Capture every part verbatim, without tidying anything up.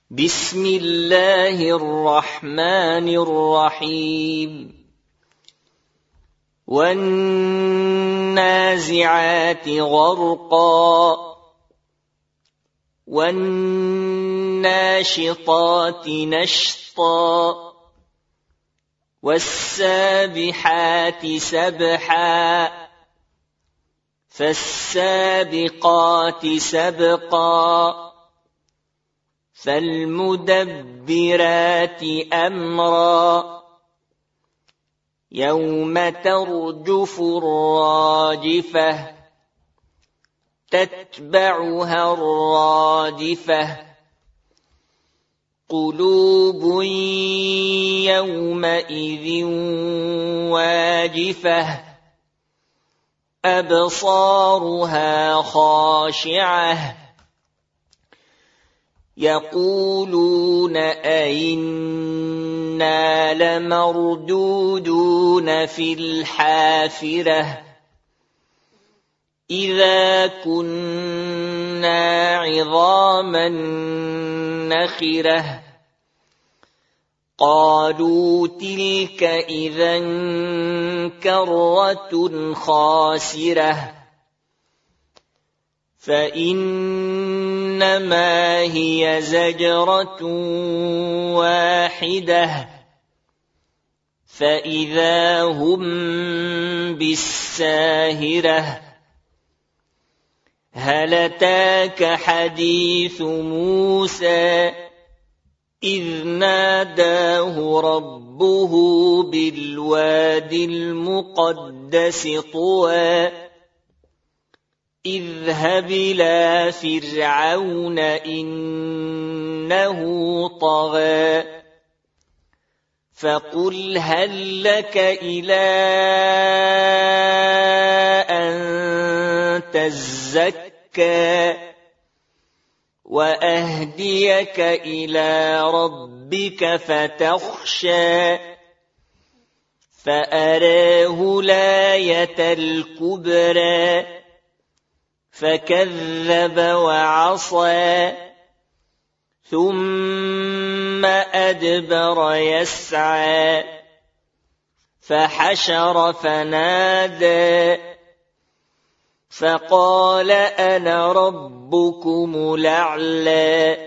بسم الله الرحمن الرحيم والنازعات غرقا والناشطات نشطا والسابحات سبحا فالسابقات سبقا فالمدبرات أمرا يوم ترجف الراجفة تتبعها الرادفة قلوب يومئذ واجفة أبصارها خاشعة يقولون أئنا لمردودون في الحافرة إذا كنا عظاما نخرة قالوا تلك إذا كرة خاسرة فإنما هي زجرة واحدة فإذا هم بالساهرة هل أتاك حديث موسى إذ ناداه ربه بالواد المقدس طوى اذهب إلى فرعون إنه طغى فقل هل لك إلى أن تزكى وأهديك إلى ربك فتخشى فأراه الآية الكبرى فكذب وعصى ثم أدبر يسعى فحشر فنادى فقال أنا ربكم الأعلى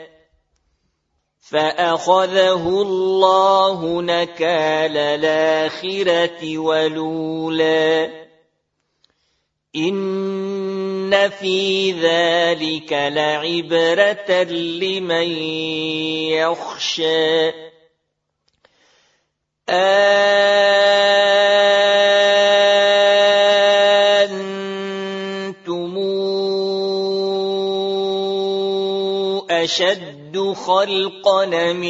فأخذه الله نكال الآخرة والأولى إن في ذلك لعبرة لمن يخشى أنتم أشد خلقا أم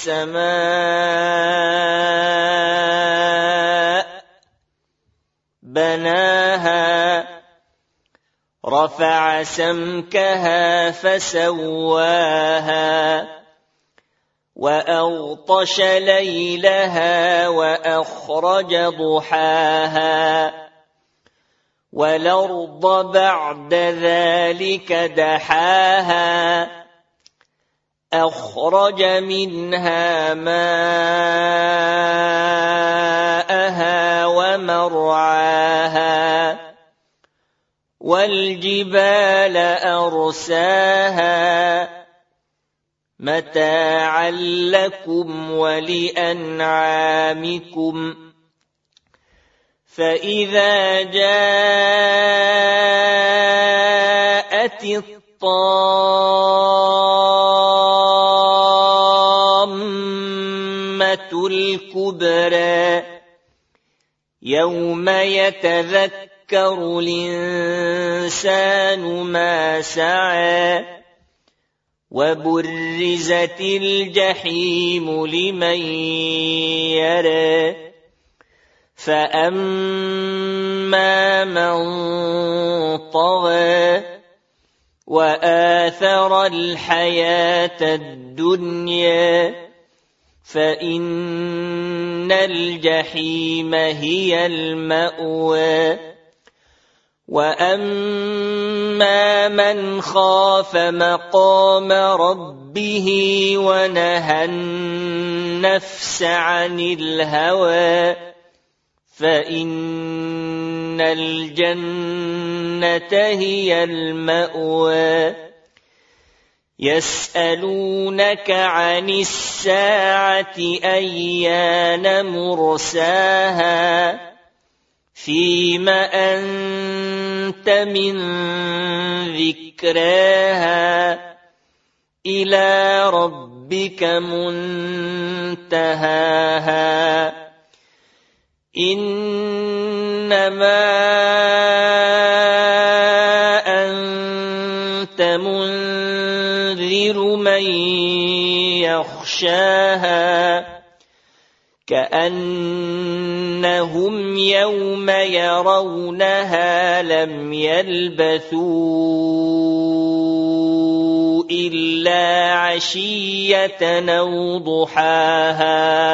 السماء بناها رفع سمكها فسواها وأغطش ليلها وأخرج ضحاها والأرض بعد ذلك دحاها أخرج منها ماءها ومرعاها والجبال أرساها متاعا لكم ولأنعامكم فإذا جاءت الطامة الكبرى يوم يتذكر يذكر الإنسان ما سعى وبرزت الجحيم لمن يرى فأما من طغى وآثر الحياة الدنيا فإن الجحيم هي المأوى وأما من خاف مقام ربه ونهى النفس عن الهوى فإن الجنة هي المأوى يسألونك عن الساعة أيان مرساها فيم أنت من ذكراها إلى ربك منتهاها إنما أنت منذر من يخشاها كأنهم يوم يرونها لم يلبثوا إلا عشية أو ضحاها